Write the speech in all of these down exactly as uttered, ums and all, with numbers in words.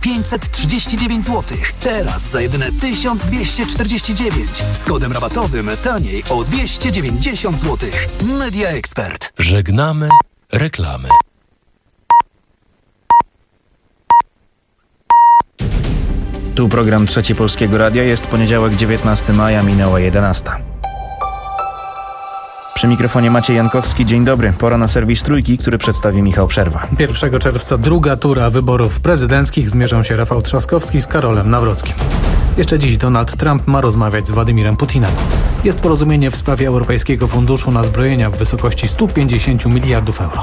pięćset trzydzieści dziewięć złotych. Teraz za jedyne tysiąc dwieście czterdzieści dziewięć. Z kodem rabatowym taniej o dwieście dziewięćdziesiąt złotych. Media Expert. Żegnamy reklamy. Tu program Trzeci Polskiego Radia. Jest poniedziałek, dziewiętnastego maja, minęła jedenasta. Przy mikrofonie Maciej Jankowski. Dzień dobry. Pora na serwis Trójki, który przedstawi Michał Przerwa. pierwszego czerwca druga tura wyborów prezydenckich. Zmierzą się Rafał Trzaskowski z Karolem Nawrockim. Jeszcze dziś Donald Trump ma rozmawiać z Władimirem Putinem. Jest porozumienie w sprawie Europejskiego Funduszu na Zbrojenia w wysokości stu pięćdziesięciu miliardów euro.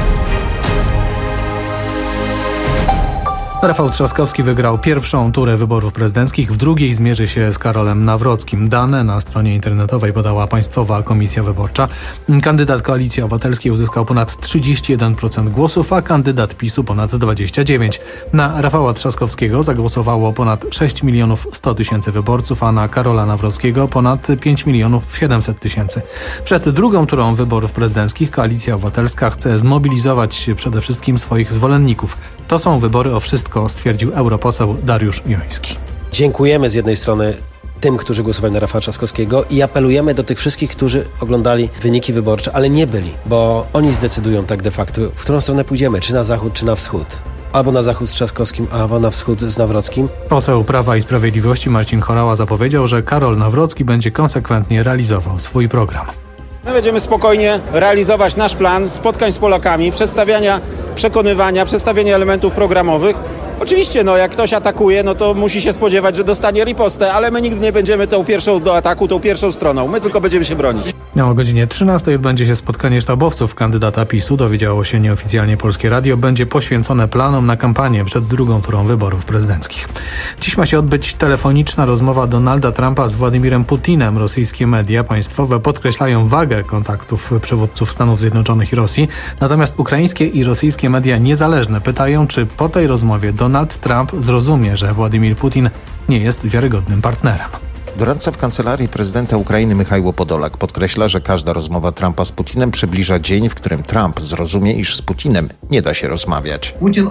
Rafał Trzaskowski wygrał pierwszą turę wyborów prezydenckich, w drugiej zmierzy się z Karolem Nawrockim. Dane na stronie internetowej podała Państwowa Komisja Wyborcza. Kandydat Koalicji Obywatelskiej uzyskał ponad trzydzieści jeden procent głosów, a kandydat PiSu ponad dwadzieścia dziewięć procent. Na Rafała Trzaskowskiego zagłosowało ponad sześć milionów sto tysięcy wyborców, a na Karola Nawrockiego ponad pięć milionów siedemset tysięcy. Przed drugą turą wyborów prezydenckich Koalicja Obywatelska chce zmobilizować przede wszystkim swoich zwolenników. To są wybory o wszystko, stwierdził europoseł Dariusz Joński. Dziękujemy z jednej strony tym, którzy głosowali na Rafała Trzaskowskiego i apelujemy do tych wszystkich, którzy oglądali wyniki wyborcze, ale nie byli, bo oni zdecydują tak de facto, w którą stronę pójdziemy, czy na zachód, czy na wschód. Albo na zachód z Trzaskowskim, albo na wschód z Nawrockim. Poseł Prawa i Sprawiedliwości Marcin Horała zapowiedział, że Karol Nawrocki będzie konsekwentnie realizował swój program. My będziemy spokojnie realizować nasz plan spotkań z Polakami, przedstawiania, przekonywania, przedstawienia elementów programowych. Oczywiście, no jak ktoś atakuje, no to musi się spodziewać, że dostanie ripostę, ale my nigdy nie będziemy tą pierwszą do ataku, tą pierwszą stroną. My tylko będziemy się bronić. O godzinie trzynastej odbędzie się spotkanie sztabowców kandydata PiSu, dowiedziało się nieoficjalnie Polskie Radio. Będzie poświęcone planom na kampanię przed drugą turą wyborów prezydenckich. Dziś ma się odbyć telefoniczna rozmowa Donalda Trumpa z Władimirem Putinem. Rosyjskie media państwowe podkreślają wagę kontaktów przywódców Stanów Zjednoczonych i Rosji. Natomiast ukraińskie i rosyjskie media niezależne pytają, czy po tej rozmowie Donald Trump zrozumie, że Władimir Putin nie jest wiarygodnym partnerem. Doradca w kancelarii prezydenta Ukrainy Michajło Podolak podkreśla, że każda rozmowa Trumpa z Putinem przybliża dzień, w którym Trump zrozumie, iż z Putinem nie da się rozmawiać.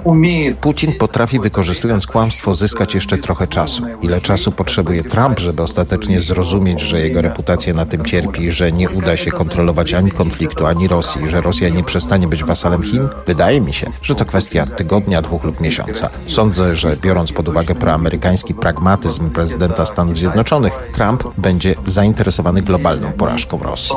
Putin potrafi, wykorzystując kłamstwo, zyskać jeszcze trochę czasu. Ile czasu potrzebuje Trump, żeby ostatecznie zrozumieć, że jego reputacja na tym cierpi, że nie uda się kontrolować ani konfliktu, ani Rosji, że Rosja nie przestanie być wasalem Chin? Wydaje mi się, że to kwestia tygodnia, dwóch lub miesiąca. Sądzę, że biorąc pod uwagę proamerykański pragmatyzm prezydenta Stanów Zjednoczonych, Trump będzie zainteresowany globalną porażką Rosji.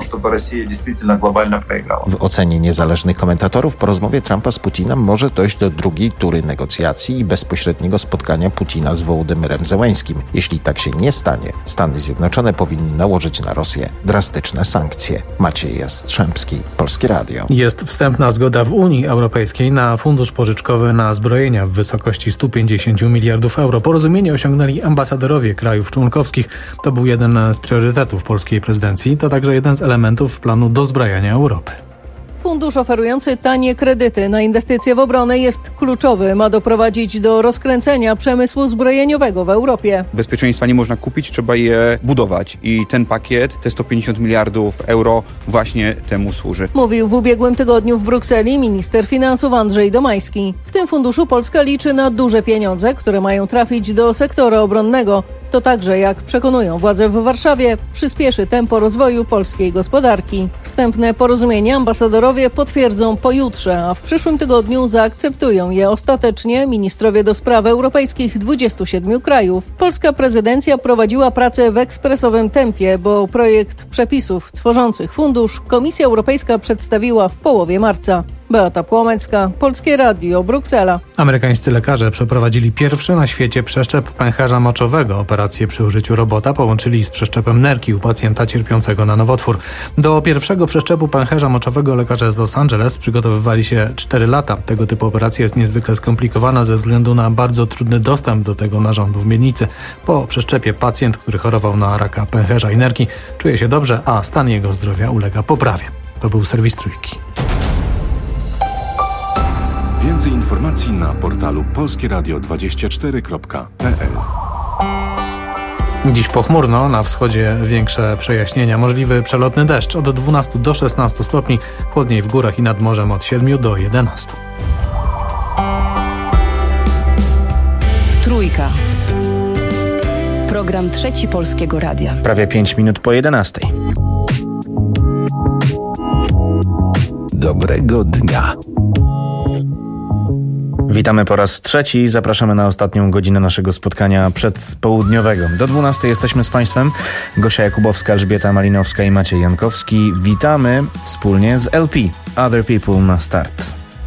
W ocenie niezależnych komentatorów po rozmowie Trumpa z Putinem może dojść do drugiej tury negocjacji i bezpośredniego spotkania Putina z Wołodymyrem Zełeńskim. Jeśli tak się nie stanie, Stany Zjednoczone powinny nałożyć na Rosję drastyczne sankcje. Maciej Jastrzębski, Polskie Radio. Jest wstępna zgoda w Unii Europejskiej na fundusz pożyczkowy na zbrojenia w wysokości stu pięćdziesięciu miliardów euro. Porozumienie osiągnęli ambasadorowie krajów członkowskich. To był jeden z priorytetów polskiej prezydencji. To także jeden z elementów planu dozbrajania Europy. Fundusz oferujący tanie kredyty na inwestycje w obronę jest kluczowy. Ma doprowadzić do rozkręcenia przemysłu zbrojeniowego w Europie. Bezpieczeństwa nie można kupić, trzeba je budować. I ten pakiet, te sto pięćdziesiąt miliardów euro właśnie temu służy. Mówił w ubiegłym tygodniu w Brukseli minister finansów Andrzej Domański. W tym funduszu Polska liczy na duże pieniądze, które mają trafić do sektora obronnego. To także, jak przekonują władze w Warszawie, przyspieszy tempo rozwoju polskiej gospodarki. Wstępne porozumienie ambasadorowie potwierdzą pojutrze, a w przyszłym tygodniu zaakceptują je ostatecznie ministrowie do spraw europejskich dwudziestu siedmiu krajów. Polska prezydencja prowadziła pracę w ekspresowym tempie, bo projekt przepisów tworzących fundusz Komisja Europejska przedstawiła w połowie marca. Beata Płomecka, Polskie Radio, Bruksela. Amerykańscy lekarze przeprowadzili pierwszy na świecie przeszczep pęcherza moczowego. Operację przy użyciu robota połączyli z przeszczepem nerki u pacjenta cierpiącego na nowotwór. Do pierwszego przeszczepu pęcherza moczowego lekarze z Los Angeles przygotowywali się cztery lata. Tego typu operacja jest niezwykle skomplikowana ze względu na bardzo trudny dostęp do tego narządu w miednicy. Po przeszczepie pacjent, który chorował na raka pęcherza i nerki, czuje się dobrze, a stan jego zdrowia ulega poprawie. To był serwis Trójki. Więcej informacji na portalu polskie radio dwadzieścia cztery kropka p l. Dziś pochmurno, na wschodzie większe przejaśnienia, możliwy przelotny deszcz od dwunastu do szesnastu stopni, chłodniej w górach i nad morzem od siedmiu do jedenastu. Trójka. Program Trzeci Polskiego Radia. Prawie pięć minut po jedenastej. Dobrego dnia. Witamy po raz trzeci i zapraszamy na ostatnią godzinę naszego spotkania przedpołudniowego. Do dwunastej jesteśmy z Państwem. Gosia Jakubowska, Elżbieta Malinowska i Maciej Jankowski. Witamy wspólnie z L P Other People na start.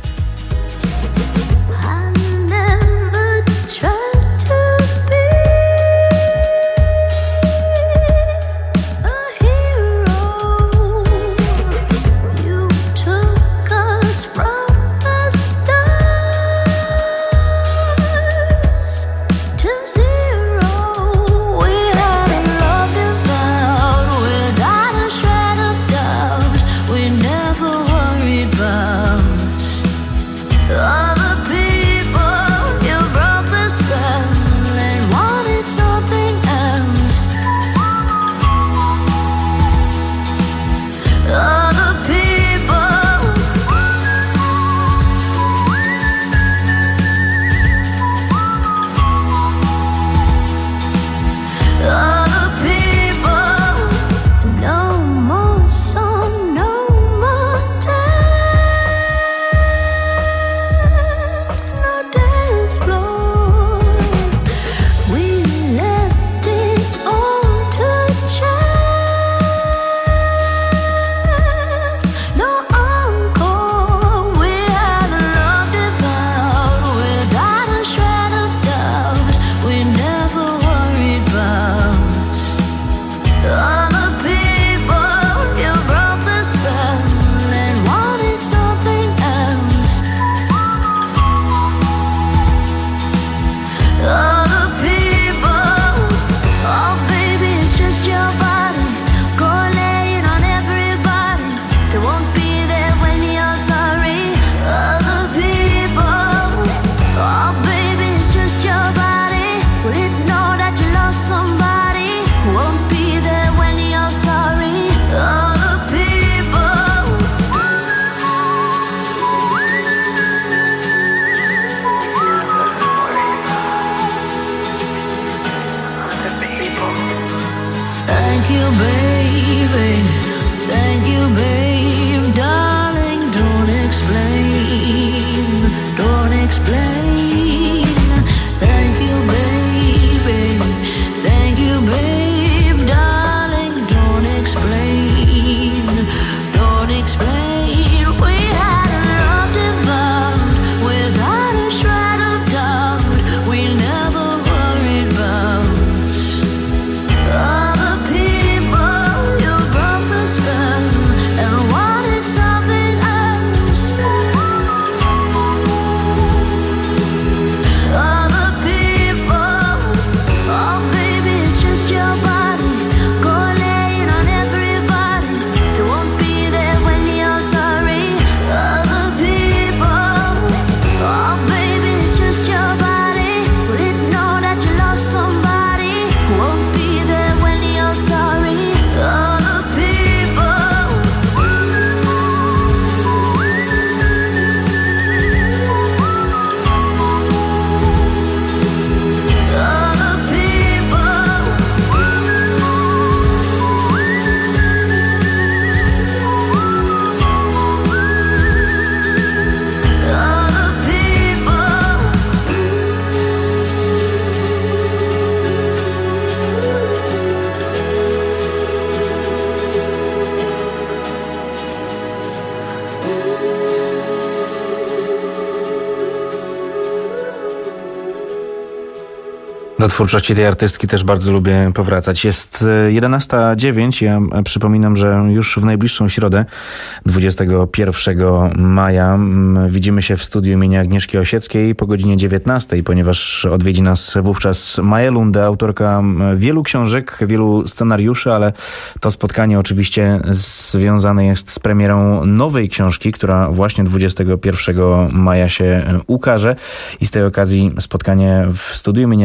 Do twórczości tej artystki też bardzo lubię powracać. Jest jedenasta dziewięć. Ja przypominam, że już w najbliższą środę, dwudziestego pierwszego maja, widzimy się w studiu imienia Agnieszki Osieckiej po godzinie dziewiętnastej, ponieważ odwiedzi nas wówczas Maja Lunde, autorka wielu książek, wielu scenariuszy, ale to spotkanie oczywiście związane jest z premierą nowej książki, która właśnie dwudziestego pierwszego maja się ukaże i z tej okazji spotkanie w studiu imienia Agnieszki Osieckiej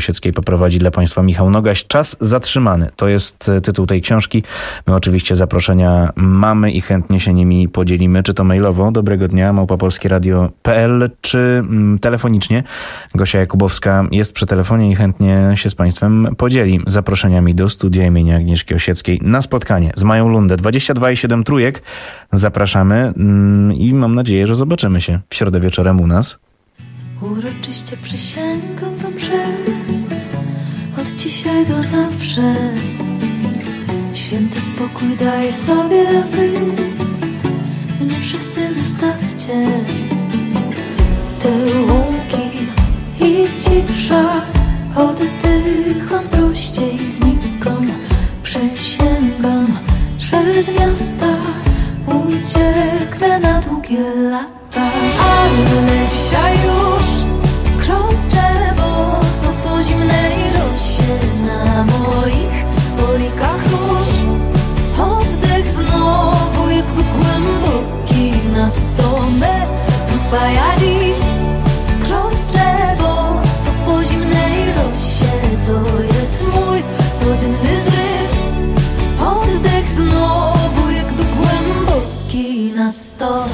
Osieckiej poprowadzi dla Państwa Michał Nogaś. Czas zatrzymany. To jest tytuł tej książki. My oczywiście zaproszenia mamy i chętnie się nimi podzielimy. Czy to mailowo, dobrego dnia, małpa polskie radio kropka p l, czy mm, telefonicznie. Gosia Jakubowska jest przy telefonie i chętnie się z Państwem podzieli zaproszeniami do studia imienia Agnieszki Osieckiej na spotkanie z Mają Lundę. dwadzieścia dwa i siedem trójek. Zapraszamy mm, i mam nadzieję, że zobaczymy się w środę wieczorem u nas. Uroczyście przysięgam wam, że od dzisiaj do zawsze święty spokój daję sobie, a wy mnie wszyscy zostawcie. Te łąki i cisza, oddycham prościej, znikam, przysięgam, że z miasta ucieknę na długie lata. Ale dzisiaj już kroczę boso po zimnej rosie, na moich polikach róż oddech znowu jakby głęboki na sto metrów, a ja dziś kroczę boso po zimnej rosie. To jest mój codzienny zryw, oddech znowu jakby głęboki na sto.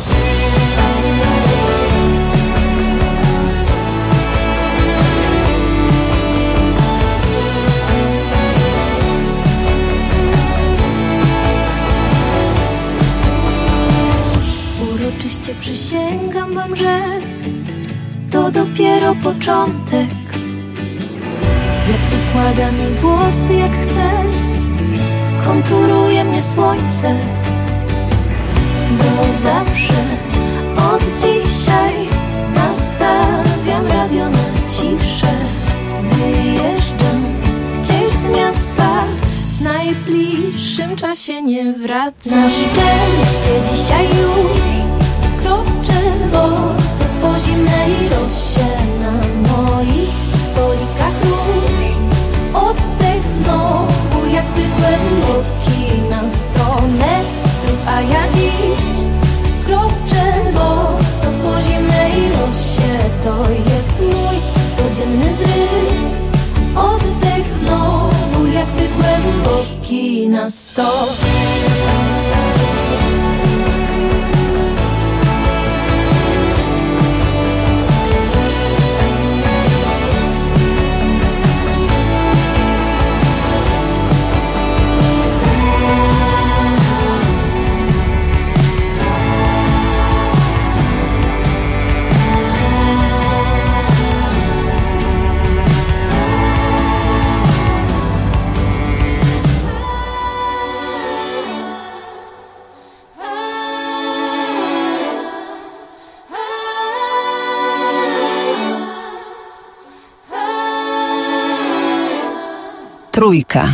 Uroczyście przysięgam wam, że to dopiero początek. Wiatr układa mi włosy jak chce, konturuje mnie słońce. Bo zawsze od dzisiaj nastawiam radio na ciszę. Wyjeżdżam gdzieś z miasta, w najbliższym czasie nie wracam. Na szczęście dzisiaj już kroczę boso po zimnej rosie, na moich polikach róż oddech znowu jakby głęboki na sto metrów, a ja dziś kroczę boso po zimnej rosie. To jest mój codzienny zryw, oddech znowu jakby głęboki na sto. Trójka.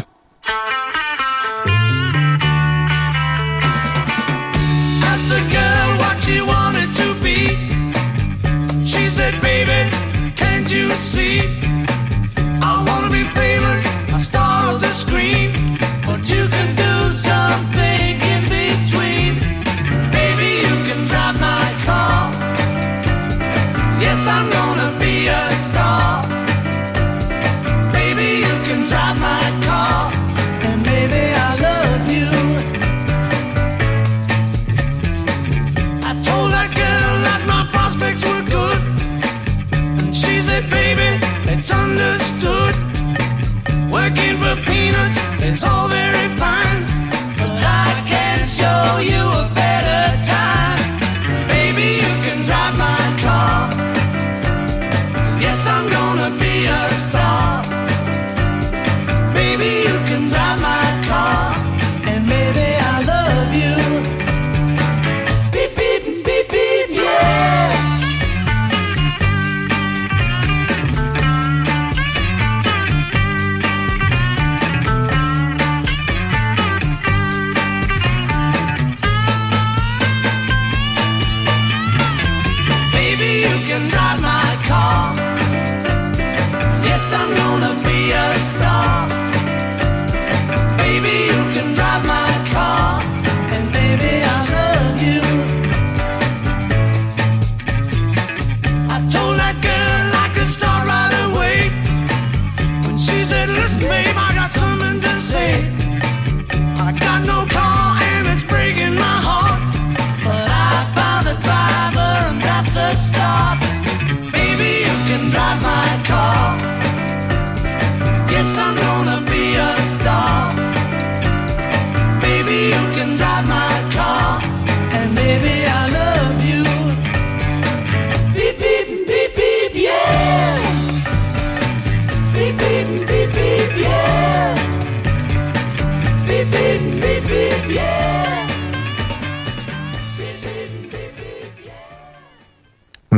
Let's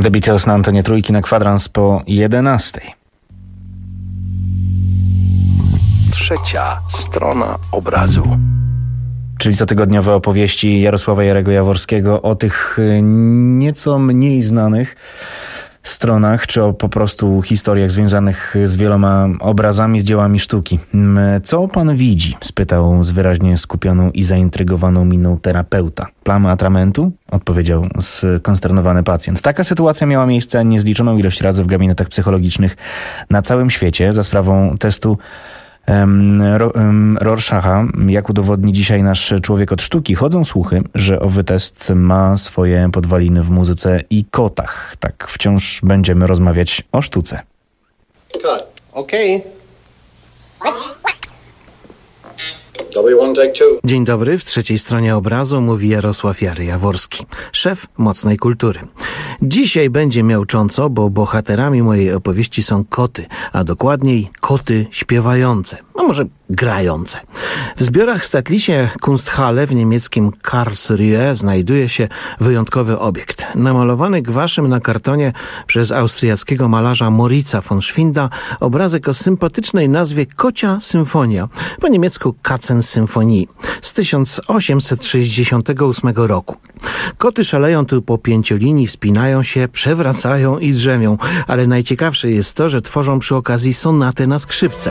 The Beatles na antenie Trójki na kwadrans po jedenastej. Trzecia strona obrazu. Czyli cotygodniowe opowieści Jarosława Jarego Jaworskiego o tych nieco mniej znanych stronach, czy o po prostu historiach związanych z wieloma obrazami, z dziełami sztuki. Co pan widzi? Spytał z wyraźnie skupioną i zaintrygowaną miną terapeuta. Plamy atramentu? Odpowiedział skonsternowany pacjent. Taka sytuacja miała miejsce niezliczoną ilość razy w gabinetach psychologicznych na całym świecie za sprawą testu Rorschacha. Jak udowodni dzisiaj nasz człowiek od sztuki, chodzą słuchy, że owy test ma swoje podwaliny w muzyce i kotach. Tak, wciąż będziemy rozmawiać o sztuce. Okej. Dzień dobry, w trzeciej stronie obrazu mówi Jarosław Jary Jaworski, szef Mocnej Kultury. Dzisiaj będzie miaucząco, bo bohaterami mojej opowieści są koty, a dokładniej koty śpiewające, a może grające. W zbiorach Staatliche Kunsthalle w niemieckim Karlsruhe znajduje się wyjątkowy obiekt. Namalowany gwaszem na kartonie przez austriackiego malarza Moritza von Schwinda obrazek o sympatycznej nazwie Kocia Symfonia, po niemiecku Katzensymphonie, z tysiąc osiemset sześćdziesiątego ósmego roku. Koty szaleją tu po pięciolinii, wspinają się, przewracają i drzemią, ale najciekawsze jest to, że tworzą przy okazji sonatę na skrzypce.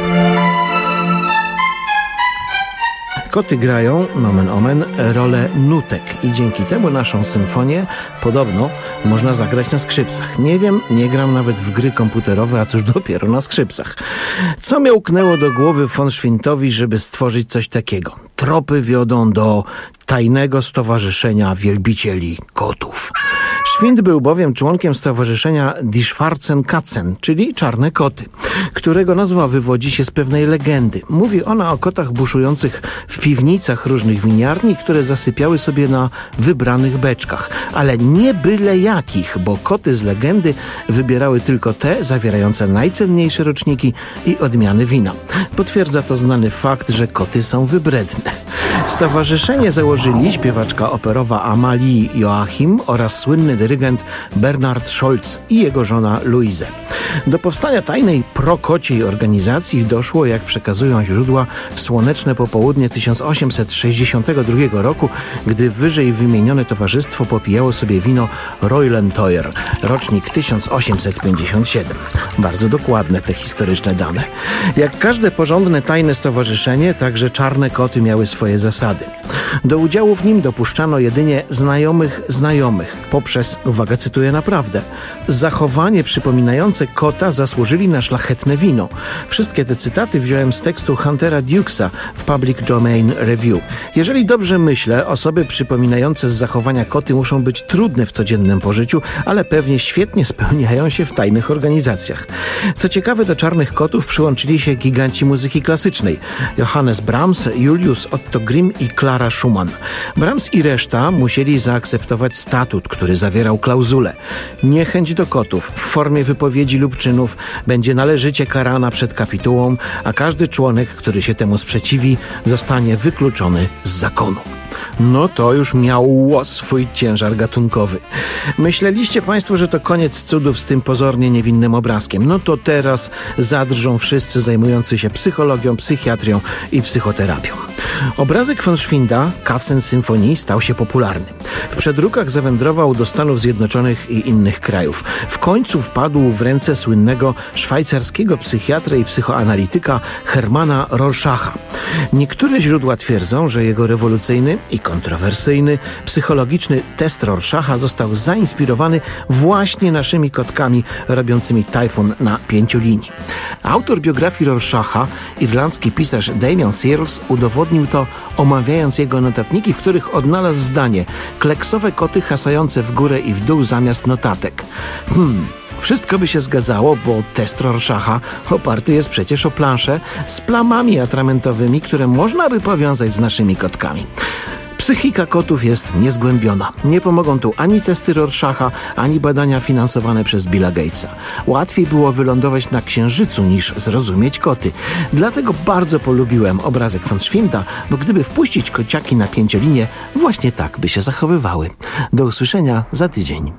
Koty grają, nomen omen, rolę nutek i dzięki temu naszą symfonię podobno można zagrać na skrzypcach. Nie wiem, nie gram nawet w gry komputerowe, a cóż dopiero na skrzypcach. Co miałknęło do głowy von Schwindowi, żeby stworzyć coś takiego? Tropy wiodą do tajnego stowarzyszenia wielbicieli kotów. Schwind był bowiem członkiem stowarzyszenia Die Schwarzen Katzen, czyli Czarne Koty, którego nazwa wywodzi się z pewnej legendy. Mówi ona o kotach buszujących w piwnicach różnych winiarni, które zasypiały sobie na wybranych beczkach. Ale nie byle jakich, bo koty z legendy wybierały tylko te zawierające najcenniejsze roczniki i odmiany wina. Potwierdza to znany fakt, że koty są wybredne. Stowarzyszenie założyli śpiewaczka operowa Amalie Joachim oraz słynny dyrygent Bernhard Scholz i jego żona Luise. Do powstania tajnej prokociej organizacji doszło, jak przekazują źródła, w słoneczne popołudnie tysiąc osiemset sześćdziesiątego drugiego roku, gdy wyżej wymienione towarzystwo popijało sobie wino Reulentheuer, rocznik tysiąc osiemset pięćdziesiąt siedem. Bardzo dokładne te historyczne dane. Jak każde porządne tajne stowarzyszenie, także Czarne Koty miały swoje zasady. Do udziału w nim dopuszczano jedynie znajomych znajomych poprzez, uwaga, cytuję naprawdę, zachowanie przypominające kota zasłużyli na szlachetne wino. Wszystkie te cytaty wziąłem z tekstu Huntera Dukesa w Public Domain Review. Jeżeli dobrze myślę, osoby przypominające z zachowania koty muszą być trudne w codziennym pożyciu, ale pewnie świetnie spełniają się w tajnych organizacjach. Co ciekawe, do Czarnych Kotów przyłączyli się giganci muzyki klasycznej: Johannes Brahms, Julius Otto Grimm i Clara Schumann. Brahms i reszta musieli zaakceptować statut, który zawierał klauzulę: niechęć do kotów w formie wypowiedzi lub czynów będzie należycie karana przed kapitułą, a każdy członek, który się temu sprzeciwi, zostanie wykluczony z zakonu. No to już miało swój ciężar gatunkowy. Myśleliście Państwo, że to koniec cudów z tym pozornie niewinnym obrazkiem. No to teraz zadrżą wszyscy zajmujący się psychologią, psychiatrią i psychoterapią. Obrazek von Schwinda, Katzensymphonie, stał się popularny. W przedrukach zawędrował do Stanów Zjednoczonych i innych krajów. W końcu wpadł w ręce słynnego szwajcarskiego psychiatra i psychoanalityka Hermana Rorschacha. Niektóre źródła twierdzą, że jego rewolucyjny i kontrowersyjny psychologiczny test Rorschacha został zainspirowany właśnie naszymi kotkami robiącymi tajfun na pięciolinii. Autor biografii Rorschacha, irlandzki pisarz Damien Searles, udowodnił to, omawiając jego notatniki, w których odnalazł zdanie: kleksowe koty hasające w górę i w dół zamiast notatek. Hmm... Wszystko by się zgadzało, bo test Rorschacha oparty jest przecież o planszę z plamami atramentowymi, które można by powiązać z naszymi kotkami. Psychika kotów jest niezgłębiona. Nie pomogą tu ani testy Rorschacha, ani badania finansowane przez Billa Gatesa. Łatwiej było wylądować na Księżycu niż zrozumieć koty. Dlatego bardzo polubiłem obrazek von Schwinda, bo gdyby wpuścić kociaki na pięciolinię, właśnie tak by się zachowywały. Do usłyszenia za tydzień.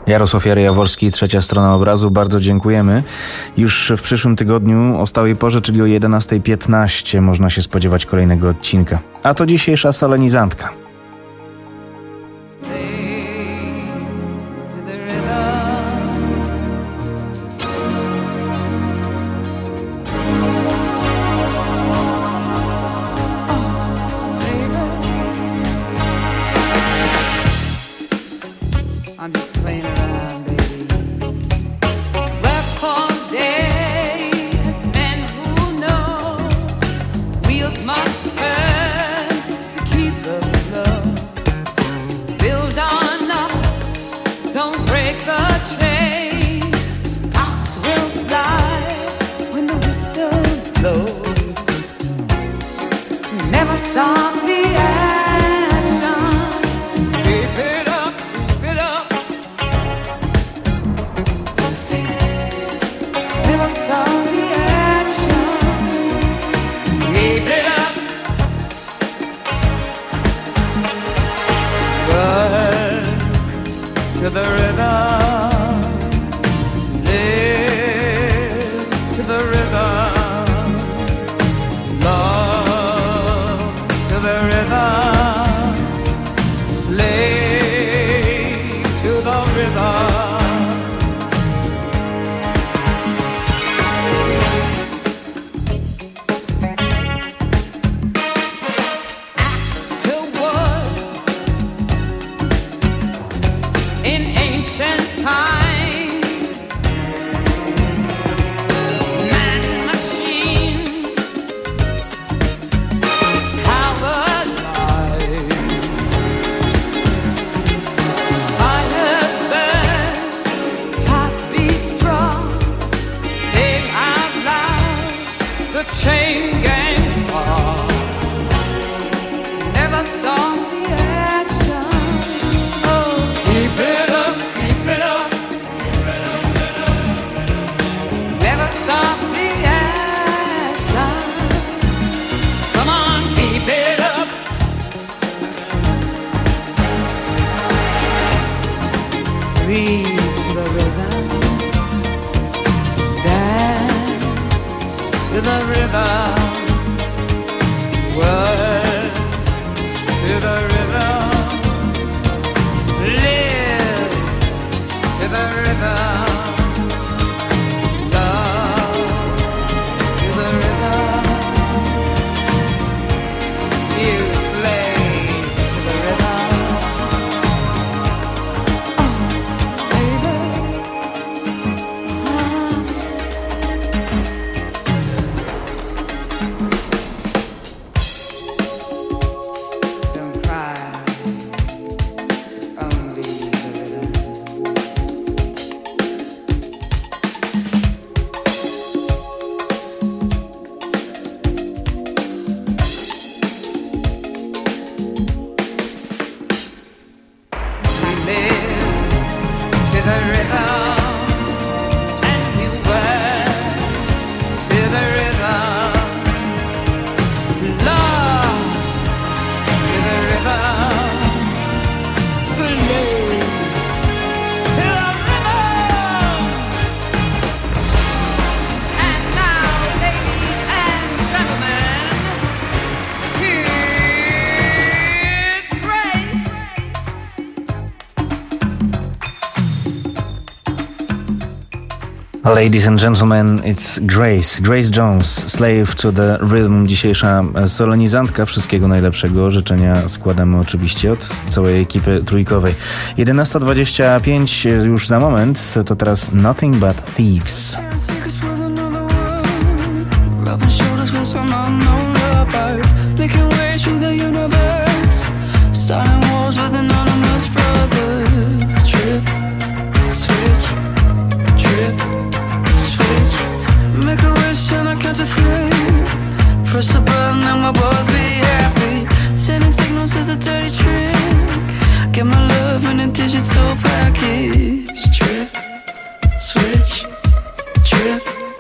Jarosław Jary-Jaworski, Trzecia Strona Obrazu. Bardzo dziękujemy. Już w przyszłym tygodniu o stałej porze, czyli o jedenasta piętnaście można się spodziewać kolejnego odcinka. A to dzisiejsza solenizantka. Ladies and gentlemen, it's Grace, Grace Jones, Slave to the Rhythm. Dzisiejsza solenizantka. Wszystkiego najlepszego. Życzenia składamy oczywiście od całej ekipy trójkowej. jedenasta dwadzieścia pięć już za moment, to teraz Nothing But Thieves. Press the button and we'll both be happy. Sending signals is a dirty trick. Get my love in a digital package. Trip, switch, trip.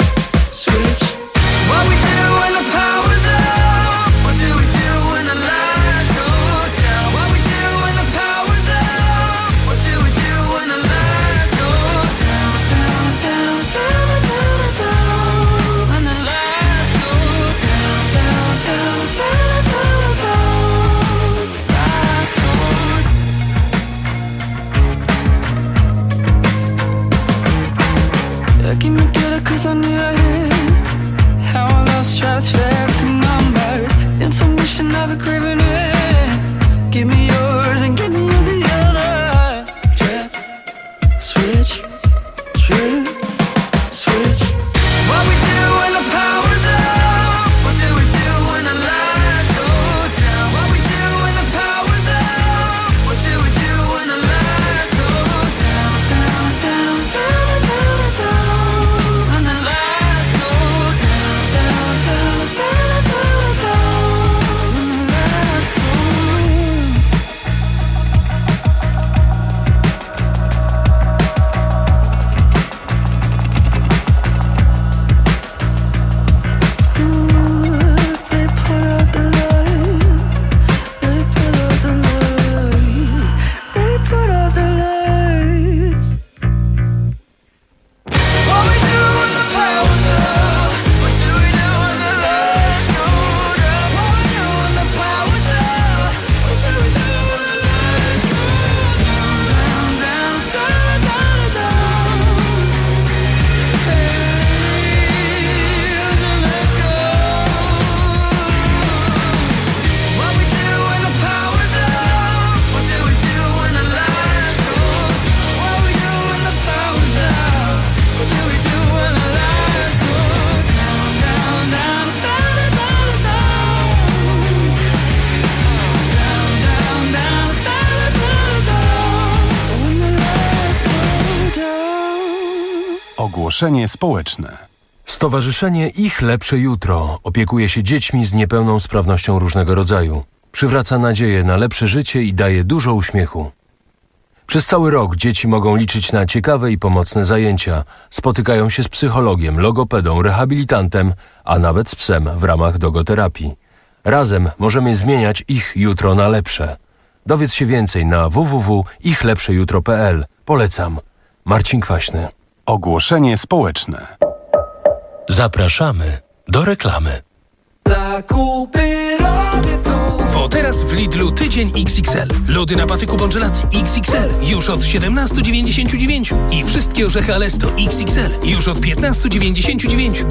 Ogłoszenie społeczne. Stowarzyszenie Ich Lepsze Jutro opiekuje się dziećmi z niepełną sprawnością różnego rodzaju. Przywraca nadzieję na lepsze życie i daje dużo uśmiechu. Przez cały rok dzieci mogą liczyć na ciekawe i pomocne zajęcia. Spotykają się z psychologiem, logopedą, rehabilitantem, a nawet z psem w ramach dogoterapii. Razem możemy zmieniać ich jutro na lepsze. Dowiedz się więcej na w w w kropka ich lepsze jutro kropka p l. Polecam. Marcin Kwaśny. Ogłoszenie społeczne. Zapraszamy do reklamy. Zakupy robię tu. Bo teraz w Lidlu tydzień X X L. Lody na patyku Bongelacji X X L już od siedemnaście dziewięćdziesiąt dziewięć i wszystkie orzechy Alesto X X L już od piętnaście dziewięćdziesiąt dziewięć.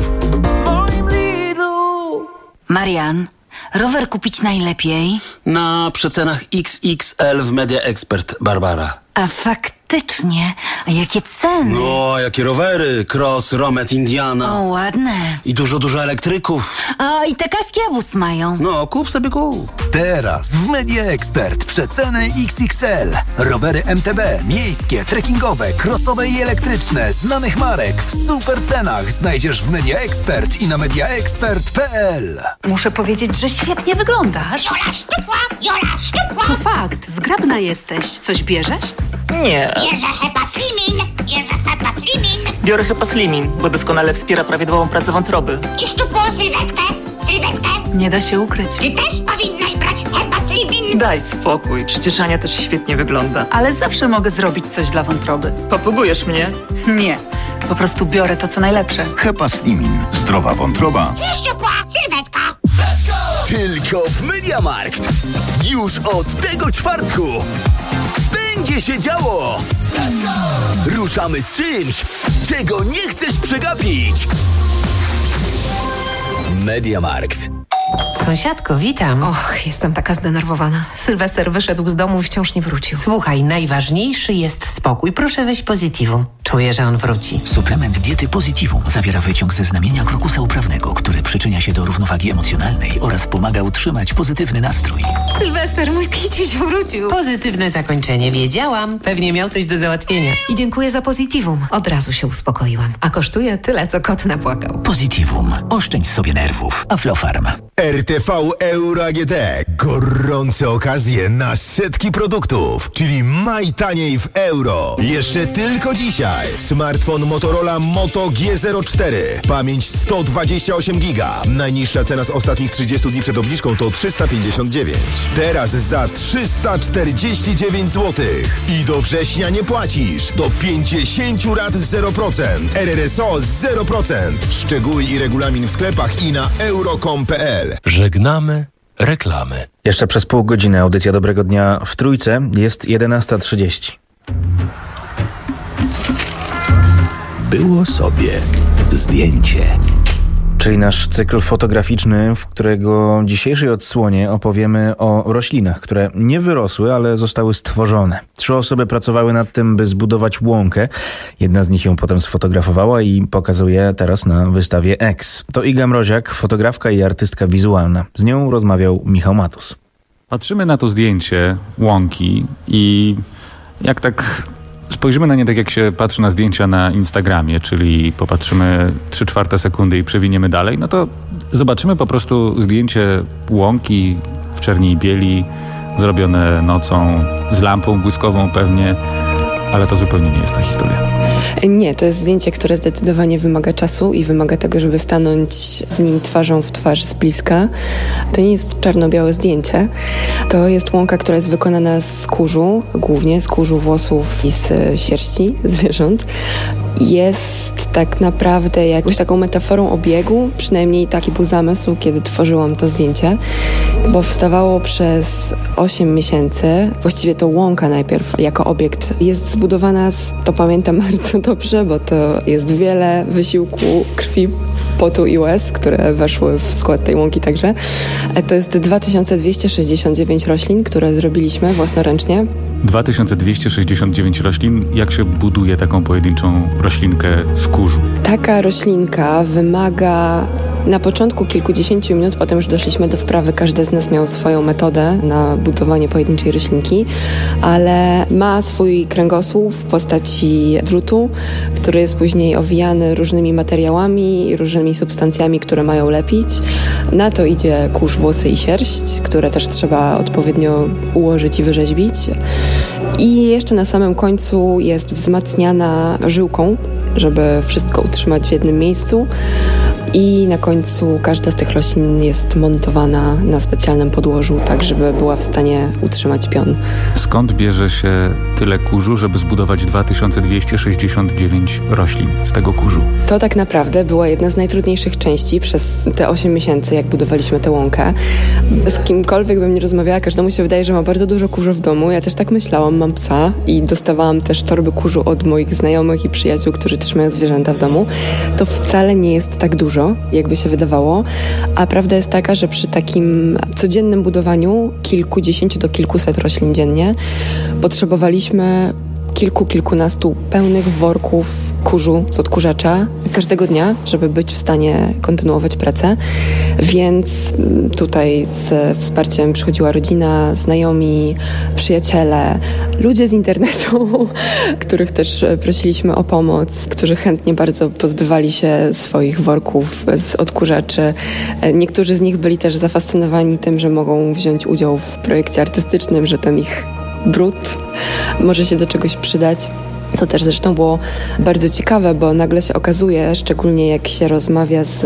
Marian, rower kupić najlepiej? Na przecenach X X L w Media Expert, Barbara. A faktycznie, a jakie ceny? No, jakie rowery, Cross, Romet, Indiana. O, ładne. I dużo, dużo elektryków. O, i te kaski Abus mają. No, kup sobie kup. Teraz w Media Expert przeceny X X L. Rowery M T B, miejskie, trekkingowe, crossowe i elektryczne, znanych marek w super cenach znajdziesz w Media Expert i na media expert kropka p l. Muszę powiedzieć, że świetnie wyglądasz. Jola szczupła, Jola szczupła. To fakt, zgrabna jesteś. Coś bierzesz? Nie. Bierze Hepa Slimin, bierze Hepa Slimin. Biorę Hepa Slimin, bo doskonale wspiera prawidłową pracę wątroby. I szczupłą sylwetkę, sylwetkę. Nie da się ukryć. Ty też powinnaś brać Hepa Slimin. Daj spokój, przecież Ania też świetnie wygląda. Ale zawsze mogę zrobić coś dla wątroby. Popugujesz mnie? Nie, po prostu biorę to, co najlepsze. Hepa Slimin. Zdrowa wątroba. I szczupła sylwetka. Tylko w MediaMarkt. Już od tego czwartku będzie się działo. Ruszamy z czymś, czego nie chcesz przegapić. MediaMarkt. Sąsiadko, witam. Och, jestem taka zdenerwowana. Sylwester wyszedł z domu i wciąż nie wrócił. Słuchaj, najważniejszy jest spokój. Proszę weź Positivum. Czuję, że on wróci. Suplement diety Positivum zawiera wyciąg ze znamienia krokusa uprawnego, który przyczynia się do równowagi emocjonalnej oraz pomaga utrzymać pozytywny nastrój. Sylwester, mój kiciuś wrócił. Pozytywne zakończenie, wiedziałam. Pewnie miał coś do załatwienia. I dziękuję za Positivum. Od razu się uspokoiłam. A kosztuje tyle, co kot napłakał. Positivum. Oszczędź sobie nerwów. Aflofarm. R T V Euro A G D. Gorące okazje na setki produktów, czyli maj taniej w euro. Jeszcze tylko dzisiaj. Smartfon Motorola Moto G zero cztery. Pamięć sto dwadzieścia osiem giga. Najniższa cena z ostatnich trzydziestu dni przed obniżką to trzysta pięćdziesiąt dziewięć. Teraz za trzysta czterdzieści dziewięć złotych. I do września nie płacisz. Do pięćdziesiąt rat zero procent. R R S O zero procent. Szczegóły i regulamin w sklepach i na euro kropka com kropka p l. Żegnamy reklamy. Jeszcze przez pół godziny audycja Dobrego Dnia w Trójce. Jest jedenasta trzydzieści. Było sobie zdjęcie. Czyli nasz cykl fotograficzny, w którego dzisiejszej odsłonie opowiemy o roślinach, które nie wyrosły, ale zostały stworzone. Trzy osoby pracowały nad tym, by zbudować łąkę. Jedna z nich ją potem sfotografowała i pokazuje teraz na wystawie X. To Iga Mroziak, fotografka i artystka wizualna. Z nią rozmawiał Michał Matus. Patrzymy na to zdjęcie łąki i jak tak spojrzymy na nie tak, jak się patrzy na zdjęcia na Instagramie, czyli popatrzymy trzy czwarte sekundy i przewiniemy dalej, no to zobaczymy po prostu zdjęcie łąki w czerni i bieli, zrobione nocą, z lampą błyskową pewnie, ale to zupełnie nie jest ta historia. Nie, to jest zdjęcie, które zdecydowanie wymaga czasu i wymaga tego, żeby stanąć z nim twarzą w twarz z bliska. To nie jest czarno-białe zdjęcie. To jest łąka, która jest wykonana z kurzu, głównie z kurzu włosów i z sierści zwierząt. Jest tak naprawdę jakąś taką metaforą obiegu, przynajmniej taki był zamysł, kiedy tworzyłam to zdjęcie, bo wstawało przez osiem miesięcy. Właściwie to łąka najpierw jako obiekt jest zbudowana, z, to pamiętam bardzo dobrze, bo to jest wiele wysiłku, krwi, potu i łez, które weszły w skład tej łąki także. To jest dwa tysiące dwieście sześćdziesiąt dziewięć roślin, które zrobiliśmy własnoręcznie. dwa tysiące dwieście sześćdziesiąt dziewięć roślin. Jak się buduje taką pojedynczą roślinkę z kurzu? Taka roślinka wymaga Na początku kilkudziesięciu minut, potem już doszliśmy do wprawy, każdy z nas miał swoją metodę na budowanie pojedynczej roślinki, ale ma swój kręgosłup w postaci drutu, który jest później owijany różnymi materiałami i różnymi substancjami, które mają lepić. Na to idzie kurz, włosy i sierść, które też trzeba odpowiednio ułożyć i wyrzeźbić. I jeszcze na samym końcu jest wzmacniana żyłką, żeby wszystko utrzymać w jednym miejscu. I na końcu każda z tych roślin jest montowana na specjalnym podłożu, tak żeby była w stanie utrzymać pion. Skąd bierze się tyle kurzu, żeby zbudować dwa tysiące dwieście sześćdziesiąt dziewięć roślin z tego kurzu? To tak naprawdę była jedna z najtrudniejszych części przez te osiem miesięcy, jak budowaliśmy tę łąkę. Z kimkolwiek bym nie rozmawiała, każdemu się wydaje, że ma bardzo dużo kurzu w domu. Ja też tak myślałam, mam psa i dostawałam też torby kurzu od moich znajomych i przyjaciół, którzy trzymają zwierzęta w domu. To wcale nie jest tak dużo, jakby się wydawało, a prawda jest taka, że przy takim codziennym budowaniu kilkudziesięciu do kilkuset roślin dziennie potrzebowaliśmy kilku, kilkunastu pełnych worków kurzu z odkurzacza każdego dnia, żeby być w stanie kontynuować pracę. Więc tutaj z wsparciem przychodziła rodzina, znajomi, przyjaciele, ludzie z internetu, których też prosiliśmy o pomoc, którzy chętnie bardzo pozbywali się swoich worków z odkurzaczy. Niektórzy z nich byli też zafascynowani tym, że mogą wziąć udział w projekcie artystycznym, że ten ich brud może się do czegoś przydać. To też zresztą było bardzo ciekawe, bo nagle się okazuje, szczególnie jak się rozmawia z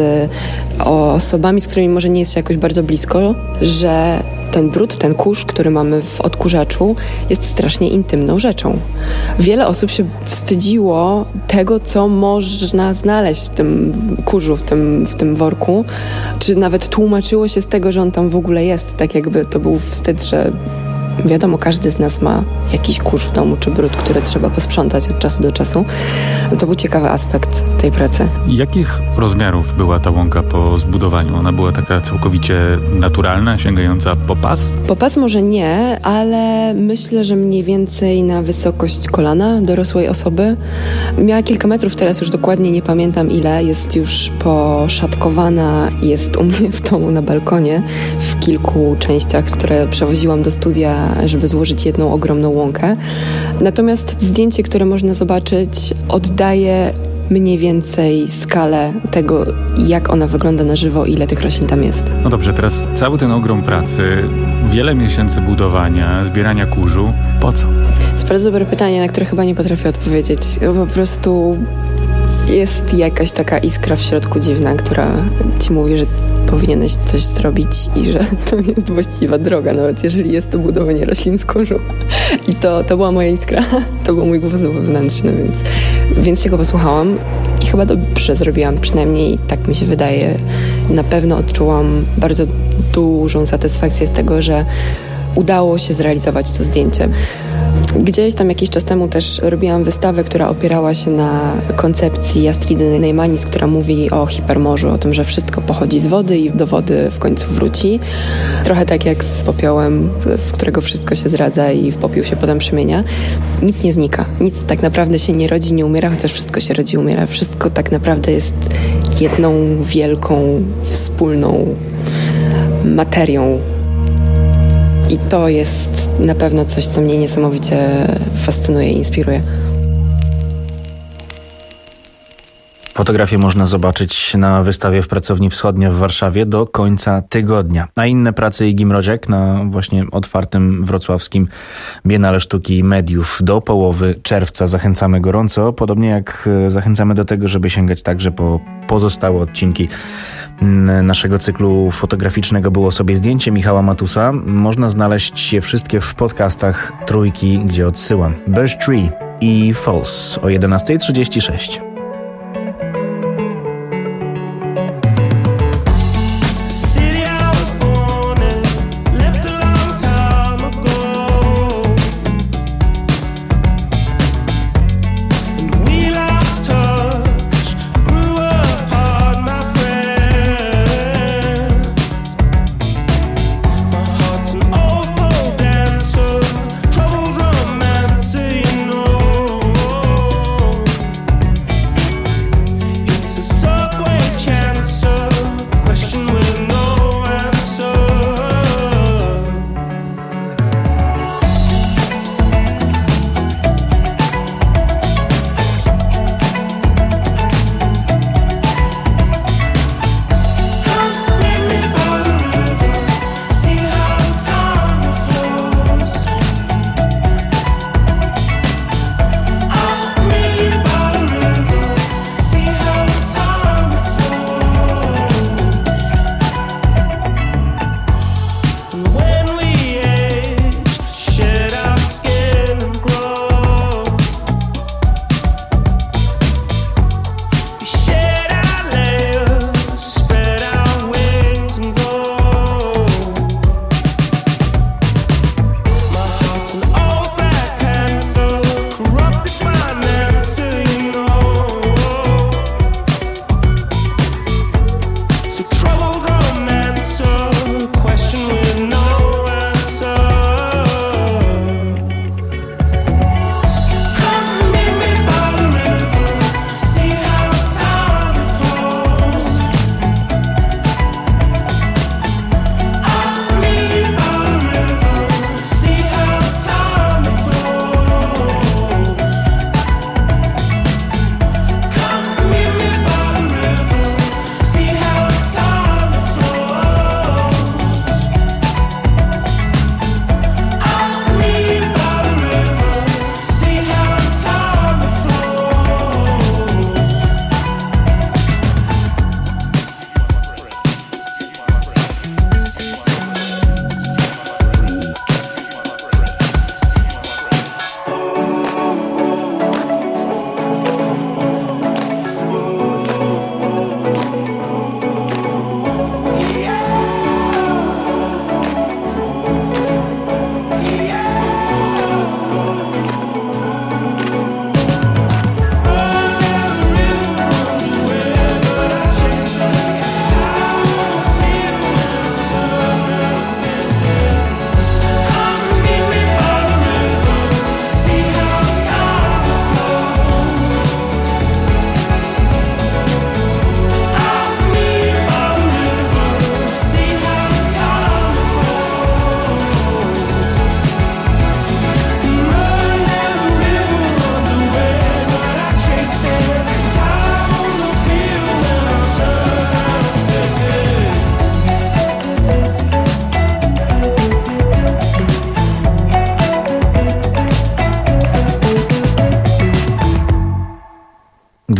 osobami, z którymi może nie jest się jakoś bardzo blisko, że ten brud, ten kurz, który mamy w odkurzaczu, jest strasznie intymną rzeczą. Wiele osób się wstydziło tego, co można znaleźć w tym kurzu, w tym, w tym worku, czy nawet tłumaczyło się z tego, że on tam w ogóle jest, tak jakby to był wstyd, że wiadomo, każdy z nas ma jakiś kurz w domu czy brud, który trzeba posprzątać od czasu do czasu. To był ciekawy aspekt tej pracy. Jakich rozmiarów była ta łąka po zbudowaniu? Ona była taka całkowicie naturalna, sięgająca po pas? Po pas może nie, ale myślę, że mniej więcej na wysokość kolana dorosłej osoby. Miała kilka metrów, teraz już dokładnie nie pamiętam ile. Jest już poszatkowana, jest u mnie w domu na balkonie w kilku częściach, które przewoziłam do studia, żeby złożyć jedną ogromną łąkę. Natomiast zdjęcie, które można zobaczyć, oddaje mniej więcej skalę tego, jak ona wygląda na żywo, ile tych roślin tam jest. No dobrze, teraz cały ten ogrom pracy, wiele miesięcy budowania, zbierania kurzu. Po co? To jest bardzo dobre pytanie, na które chyba nie potrafię odpowiedzieć. Po prostu jest jakaś taka iskra w środku dziwna, która ci mówi, że powinieneś coś zrobić i że to jest właściwa droga, nawet jeżeli jest to budowanie roślin z kurzu. I to, to była moja iskra, to był mój głos wewnętrzny, więc, więc się go posłuchałam i chyba dobrze zrobiłam, przynajmniej tak mi się wydaje. Na pewno odczułam bardzo dużą satysfakcję z tego, że udało się zrealizować to zdjęcie. Gdzieś tam jakiś czas temu też robiłam wystawę, która opierała się na koncepcji Astridy Neymanis, która mówi o hipermorzu, o tym, że wszystko pochodzi z wody i do wody w końcu wróci. Trochę tak jak z popiołem, z którego wszystko się zradza i w popiół się potem przemienia. Nic nie znika, nic tak naprawdę się nie rodzi, nie umiera, chociaż wszystko się rodzi, umiera. Wszystko tak naprawdę jest jedną wielką, wspólną materią. I to jest na pewno coś, co mnie niesamowicie fascynuje i inspiruje. Fotografię można zobaczyć na wystawie w Pracowni Wschodnia w Warszawie do końca tygodnia. A inne prace Igi Mroziek na właśnie otwartym wrocławskim Biennale Sztuki i Mediów do połowy czerwca zachęcamy gorąco. Podobnie jak zachęcamy do tego, żeby sięgać także po pozostałe odcinki naszego cyklu fotograficznego Było sobie zdjęcie Michała Matusa. Można znaleźć je wszystkie w podcastach Trójki, gdzie odsyłam. Birch Tree i False o jedenasta trzydzieści sześć. Trouble romance, you know.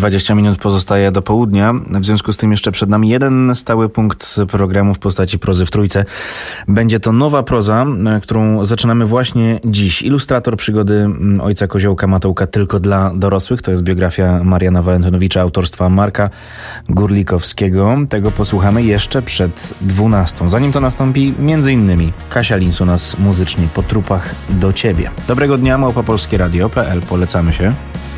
dwadzieścia minut pozostaje do południa. W związku z tym jeszcze przed nami jeden stały punkt programu w postaci prozy w trójce. Będzie to nowa proza, którą zaczynamy właśnie dziś. Ilustrator przygody ojca Koziołka Matołka tylko dla dorosłych. To jest biografia Mariana Walentynowicza autorstwa Marka Gurlikowskiego. Tego posłuchamy jeszcze przed dwunastą. Zanim to nastąpi, między innymi Kasia Linz u nas muzycznie po trupach do ciebie. Dobrego dnia, małpopolskie radio kropka p l. Polecamy się.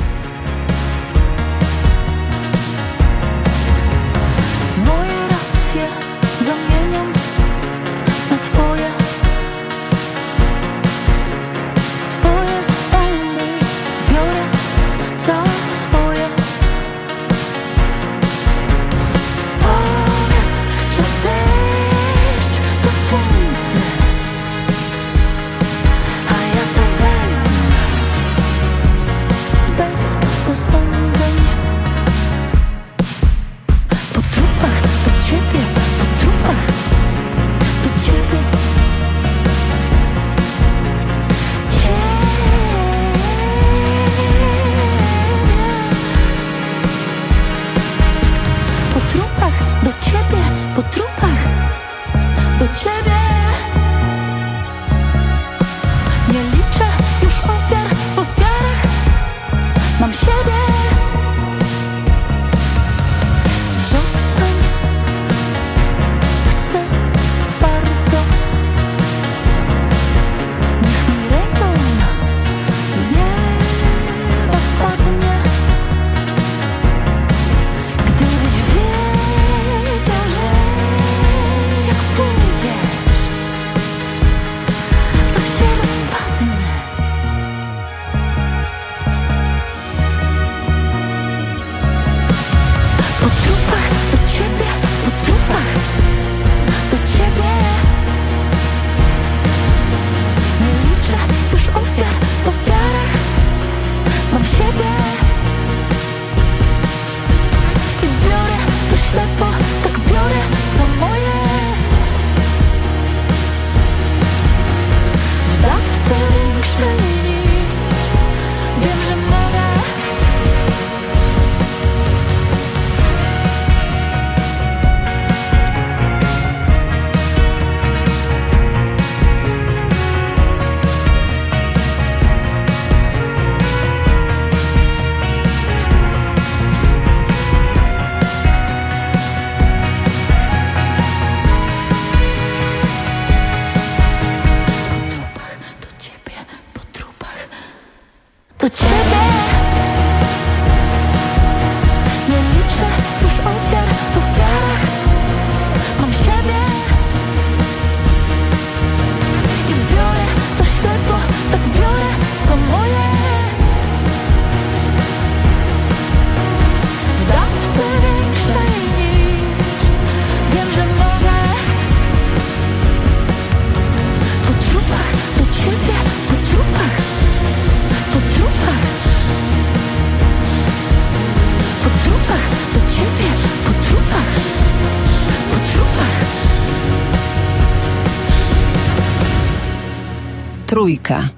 Trójka.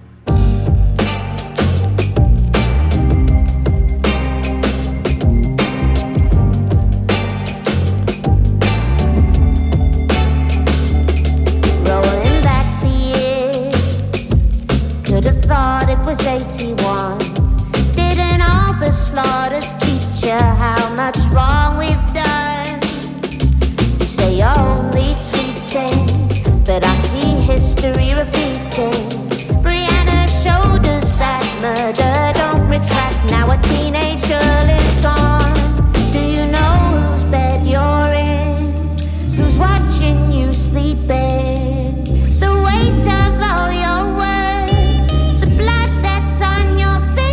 Rolling back the years, could have thought it was eighty-one. Didn't all the slaughters teach you how much wrong we've done? You say you're only tweeting, but I see history repeating. Brianna showed us that murder don't retract. Now a teenage girl is gone. Do you know whose bed you're in? Who's watching you sleeping? The weight of all your words, the blood that's on your face.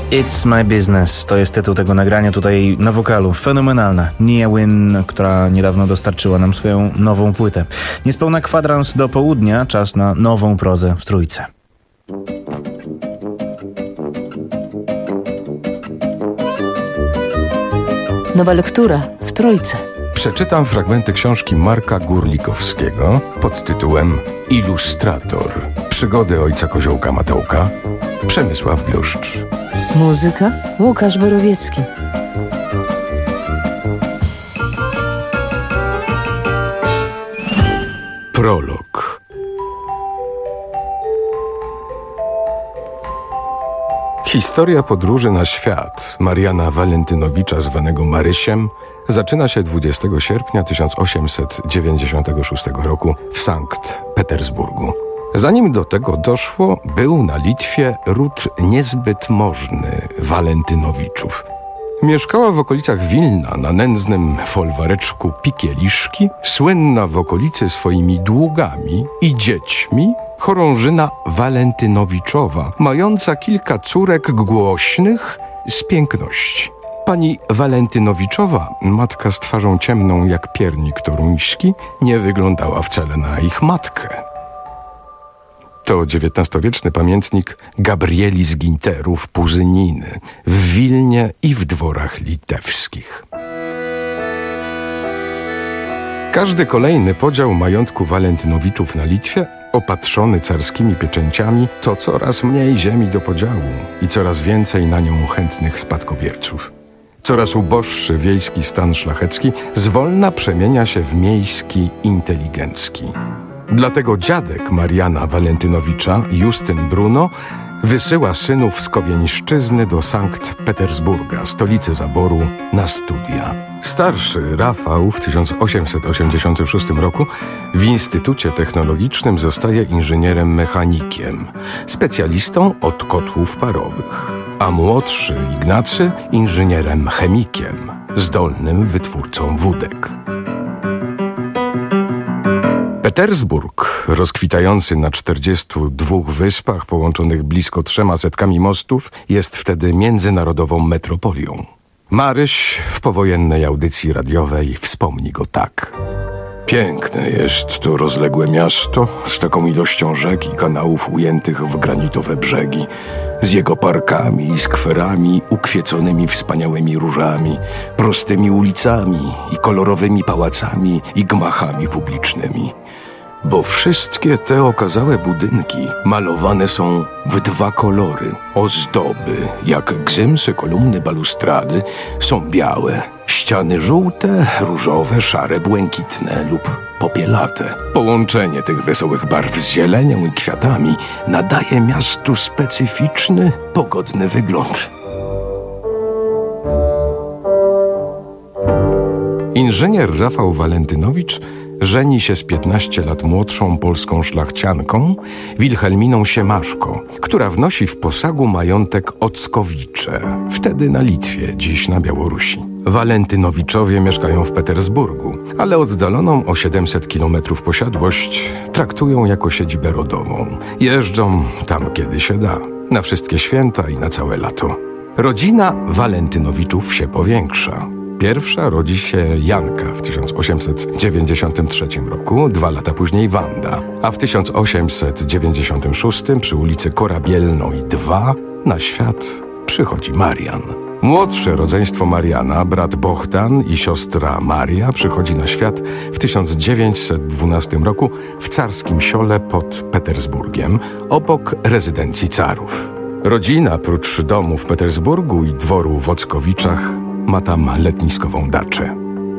It's My Business to jest tytuł tego nagrania, tutaj na wokalu fenomenalna Nia Wynn, która niedawno dostarczyła nam swoją nową płytę. Niespełna kwadrans do południa, czas na nową prozę w Trójce. Nowa lektura w Trójce. Przeczytam fragmenty książki Marka Górlikowskiego pod tytułem Ilustrator. Przygody ojca Koziołka Matołka. Przemysław Bluszcz. Muzyka Łukasz Borowiecki. Prolog. Historia podróży na świat Mariana Walentynowicza, zwanego Marysiem, zaczyna się dwudziestego sierpnia tysiąc osiemset dziewięćdziesiątego szóstego roku w Sankt Petersburgu. Zanim do tego doszło, był na Litwie ród niezbyt możny Walentynowiczów. Mieszkała w okolicach Wilna na nędznym folwareczku Pikieliszki, słynna w okolicy swoimi długami i dziećmi chorążyna Walentynowiczowa, mająca kilka córek głośnych z piękności. Pani Walentynowiczowa, matka z twarzą ciemną jak piernik toruński, nie wyglądała wcale na ich matkę. To dziewiętnastowieczny pamiętnik Gabrieli z Ginterów, Puzyniny, w Wilnie i w dworach litewskich. Każdy kolejny podział majątku Walentynowiczów na Litwie, opatrzony carskimi pieczęciami, to coraz mniej ziemi do podziału i coraz więcej na nią chętnych spadkobierców. Coraz uboższy wiejski stan szlachecki zwolna przemienia się w miejski inteligencki. Dlatego dziadek Mariana Walentynowicza, Justyn Bruno, wysyła synów z Kowieńszczyzny do Sankt Petersburga, stolicy zaboru, na studia. Starszy Rafał w tysiąc osiemset osiemdziesiątym szóstym roku w Instytucie Technologicznym zostaje inżynierem mechanikiem, specjalistą od kotłów parowych, a młodszy Ignacy inżynierem chemikiem, zdolnym wytwórcą wódek. Petersburg, rozkwitający na czterdziestu dwóch wyspach połączonych blisko trzema setkami mostów, jest wtedy międzynarodową metropolią. Maryś w powojennej audycji radiowej wspomni go tak. Piękne jest to rozległe miasto z taką ilością rzek i kanałów ujętych w granitowe brzegi, z jego parkami i skwerami ukwieconymi wspaniałymi różami, prostymi ulicami i kolorowymi pałacami i gmachami publicznymi. Bo wszystkie te okazałe budynki malowane są w dwa kolory. Ozdoby, jak gzymsy, kolumny, balustrady, są białe. Ściany żółte, różowe, szare, błękitne lub popielate. Połączenie tych wesołych barw z zielenią i kwiatami nadaje miastu specyficzny, pogodny wygląd. Inżynier Rafał Walentynowicz żeni się z piętnaście lat młodszą polską szlachcianką Wilhelminą Siemaszko, która wnosi w posagu majątek Ockowicze, wtedy na Litwie, dziś na Białorusi. Walentynowiczowie mieszkają w Petersburgu, ale oddaloną o siedemset kilometrów posiadłość traktują jako siedzibę rodową. Jeżdżą tam, kiedy się da, na wszystkie święta i na całe lato. Rodzina Walentynowiczów się powiększa. Pierwsza rodzi się Janka w tysiąc osiemset dziewięćdziesiątym trzecim roku, dwa lata później Wanda, a w tysiąc osiemset dziewięćdziesiątym szóstym przy ulicy Korabielnej dwa na świat przychodzi Marian. Młodsze rodzeństwo Mariana, brat Bohdan i siostra Maria, przychodzi na świat w tysiąc dziewięćset dwunastym roku w carskim siole pod Petersburgiem, obok rezydencji carów. Rodzina, prócz domu w Petersburgu i dworu w Ockowiczach, ma tam letniskową daczę.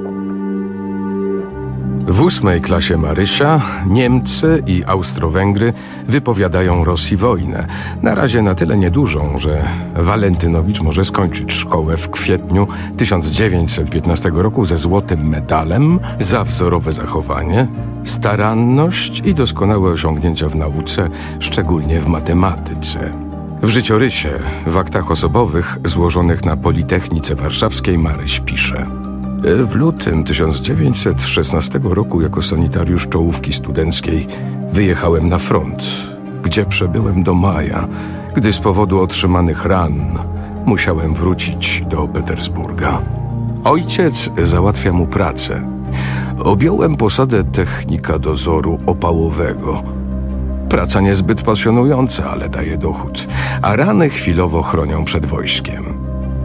W ósmej klasie Marysia Niemcy i Austro-Węgry wypowiadają Rosji wojnę. Na razie na tyle niedużą, że Walentynowicz może skończyć szkołę w kwietniu tysiąc dziewięćset piętnastego roku ze złotym medalem za wzorowe zachowanie, staranność i doskonałe osiągnięcia w nauce, szczególnie w matematyce. W życiorysie, w aktach osobowych złożonych na Politechnice Warszawskiej Maryś pisze: w lutym tysiąc dziewięćset szesnastego roku jako sanitariusz czołówki studenckiej wyjechałem na front, gdzie przebyłem do maja, gdy z powodu otrzymanych ran musiałem wrócić do Petersburga. Ojciec załatwia mu pracę. Objąłem posadę technika dozoru opałowego. Praca niezbyt pasjonująca, ale daje dochód, a rany chwilowo chronią przed wojskiem.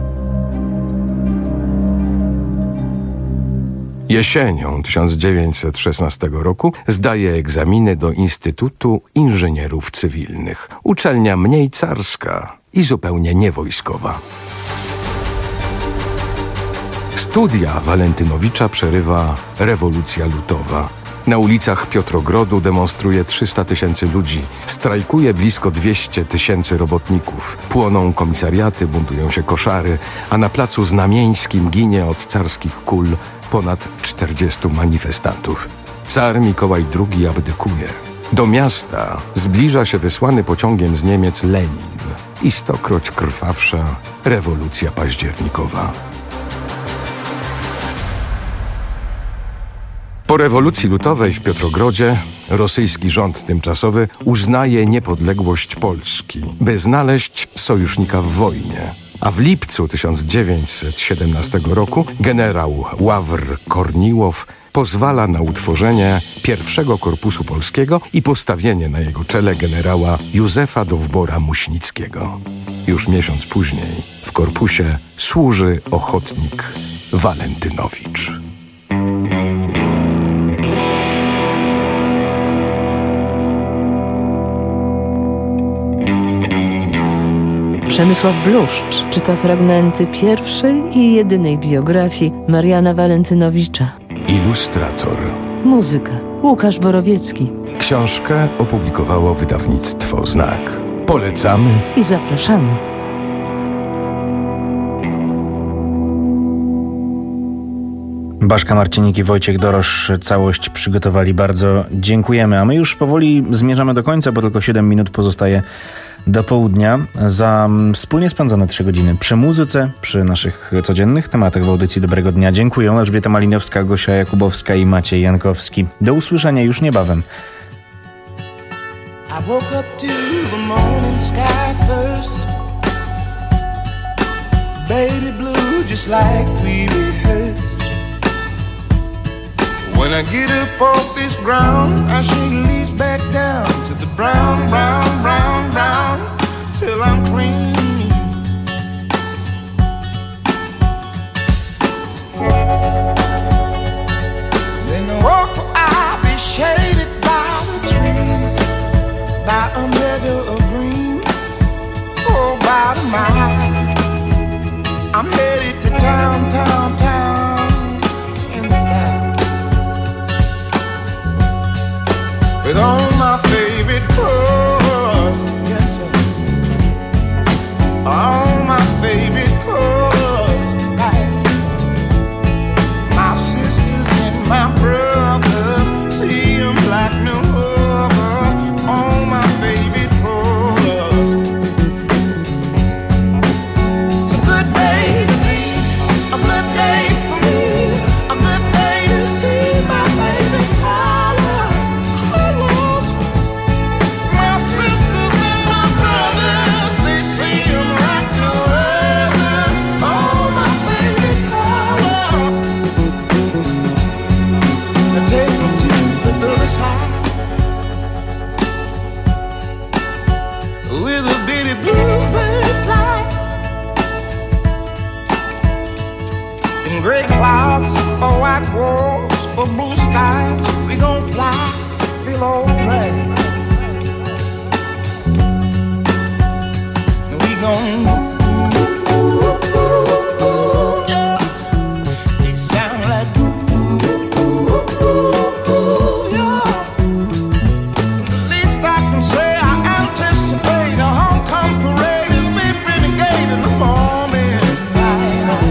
Jesienią tysiąc dziewięćset szesnastego roku zdaję egzaminy do Instytutu Inżynierów Cywilnych. Uczelnia mniej carska i zupełnie niewojskowa. Studia Walentynowicza przerywa rewolucja lutowa. Na ulicach Piotrogrodu demonstruje trzysta tysięcy ludzi, strajkuje blisko dwieście tysięcy robotników, płoną komisariaty, buntują się koszary, a na placu Znamieńskim ginie od carskich kul ponad czterdziestu manifestantów. Car Mikołaj drugi abdykuje. Do miasta zbliża się wysłany pociągiem z Niemiec Lenin i stokroć krwawsza rewolucja październikowa. Po rewolucji lutowej w Piotrogrodzie rosyjski rząd tymczasowy uznaje niepodległość Polski, by znaleźć sojusznika w wojnie. A w lipcu tysiąc dziewięćset siedemnastego roku generał Ławr Korniłow pozwala na utworzenie pierwszego korpusu polskiego i postawienie na jego czele generała Józefa Dowbora-Muśnickiego. Już miesiąc później w korpusie służy ochotnik Walentynowicz. Przemysław Bluszcz czyta fragmenty pierwszej i jedynej biografii Mariana Walentynowicza. Ilustrator. Muzyka Łukasz Borowiecki. Książkę opublikowało wydawnictwo Znak. Polecamy i zapraszamy. Baszka Marcinik i Wojciech Dorosz całość przygotowali. Bardzo dziękujemy. A my już powoli zmierzamy do końca, bo tylko siedem minut pozostaje do południa. Za wspólnie spędzone trzy godziny przy muzyce, przy naszych codziennych tematach w audycji Dobrego Dnia. Dziękuję. Elżbieta Malinowska, Gosia Jakubowska i Maciej Jankowski. Do usłyszenia już niebawem. I woke up to the morning sky first. Baby blue just like we rehearsed. When I get up off this ground, I shake leaves back down to the brown, brown, brown, brown, till I'm clean. Then the walk I'll be shaded by the trees, by a meadow of green, for about a mile. I'm headed to town, town, town, in style, with all my favorite cars, yes sir, all my favorite cars, like my sisters and my brothers, see them like no other, all my favorite cars. It's a good day to be, a good day for me, a good day to see my favorite colors, colors. My sisters and my brothers, they see them like no other, all my favorite colors. Now take me to the other side, with a bitty bluebird fly, in gray clouds or white walls or blue skies, we gon' fly, feel alright. We gon' yeah. They sound like yeah. The least I can say, I anticipate a homecoming parade as we renegade in the morning light,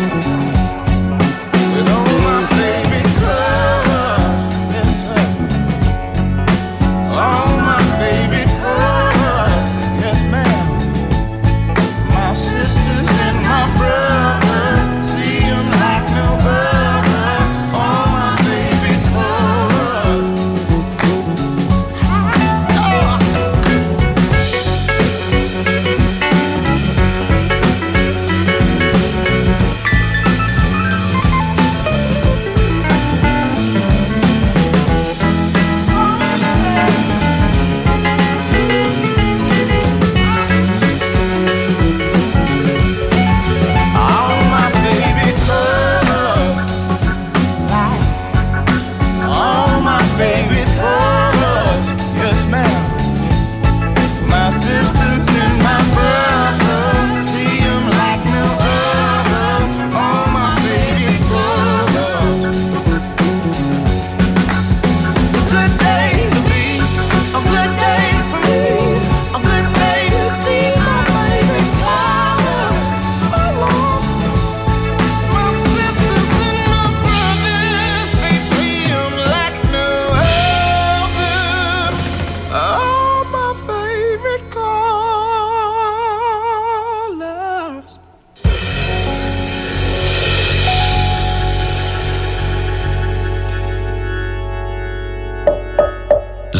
with all my favorite colors, yes sir, all my favorite colors, yes ma'am,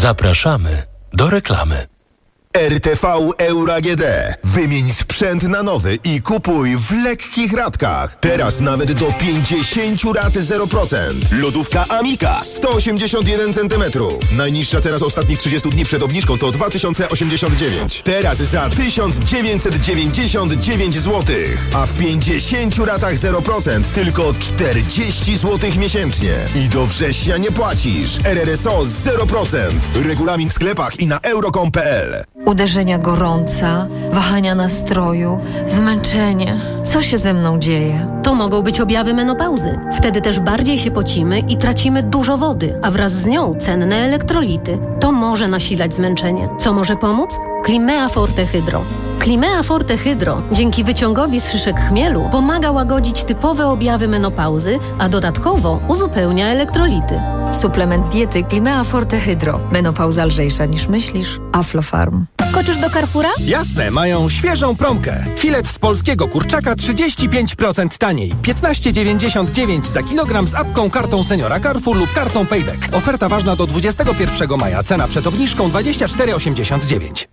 Zapraszamy do reklamy. R T V Euro A G D. Wymień sprzęt na nowy i kupuj w lekkich ratkach. Teraz nawet do pięćdziesiąt rat zero procent. Lodówka Amika sto osiemdziesiąt jeden centymetrów. Najniższa teraz ostatnich trzydziestu dni przed obniżką to dwa tysiące osiemdziesiąt dziewięć. Teraz za tysiąc dziewięćset dziewięćdziesiąt dziewięć złotych. A w pięćdziesięciu ratach zero procent tylko czterdzieści złotych miesięcznie. I do września nie płacisz. R R S O zero procent. Regulamin w sklepach i na euro kropka com kropka p l. Uderzenia gorąca, wahania nastroju, zmęczenie. Co się ze mną dzieje? To mogą być objawy menopauzy. Wtedy też bardziej się pocimy i tracimy dużo wody, a wraz z nią cenne elektrolity. To może nasilać zmęczenie. Co może pomóc? Climea Forte Hydro. Climea Forte Hydro dzięki wyciągowi z szyszek chmielu pomaga łagodzić typowe objawy menopauzy, a dodatkowo uzupełnia elektrolity. Suplement diety Climea Forte Hydro. Menopauza lżejsza niż myślisz. Aflofarm. Koczysz do Carrefoura? Jasne, mają świeżą promkę. Filet z polskiego kurczaka trzydzieści pięć procent taniej. piętnaście dziewięćdziesiąt dziewięć za kilogram z apką, kartą seniora Carrefour lub kartą Payback. Oferta ważna do dwudziestego pierwszego maja. Cena przed obniżką dwadzieścia cztery osiemdziesiąt dziewięć.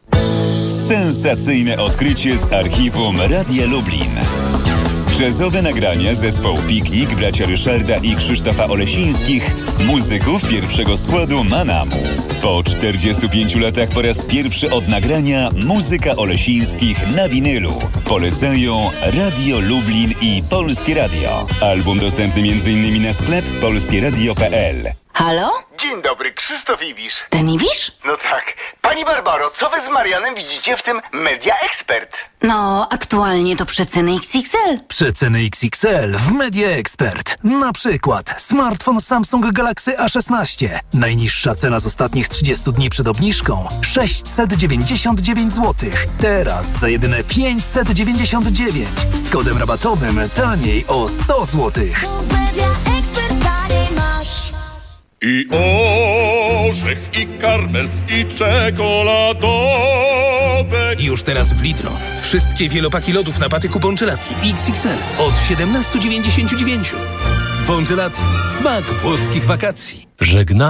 Sensacyjne odkrycie z archiwum Radia Lublin. Jazzowe nagrania zespołu Piknik, bracia Ryszarda i Krzysztofa Olesińskich, muzyków pierwszego składu Manamu. Po czterdziestu pięciu latach po raz pierwszy od nagrania muzyka Olesińskich na winylu. Polecają Radio Lublin i Polskie Radio. Album dostępny m.in. na sklep polskieradio kropka p l. Halo? Dzień dobry, Krzysztof Ibisz. Ten Ibisz? No tak. Pani Barbaro, co wy z Marianem widzicie w tym Media Expert? No, aktualnie to przeceny X X L. Przeceny X X L w Media Expert. Na przykład smartfon Samsung Galaxy A szesnaście. Najniższa cena z ostatnich trzydziestu dni przed obniżką sześćset dziewięćdziesiąt dziewięć złotych. Teraz za jedyne pięćset dziewięćdziesiąt dziewięć. Z kodem rabatowym taniej o sto złotych. I orzech, i karmel, i czekoladowe. Już teraz w Lidro. Wszystkie wielopaki lodów na patyku Bongelati X X L od siedemnaście dziewięćdziesiąt dziewięć. Bongelati. Smak włoskich wakacji. Żegna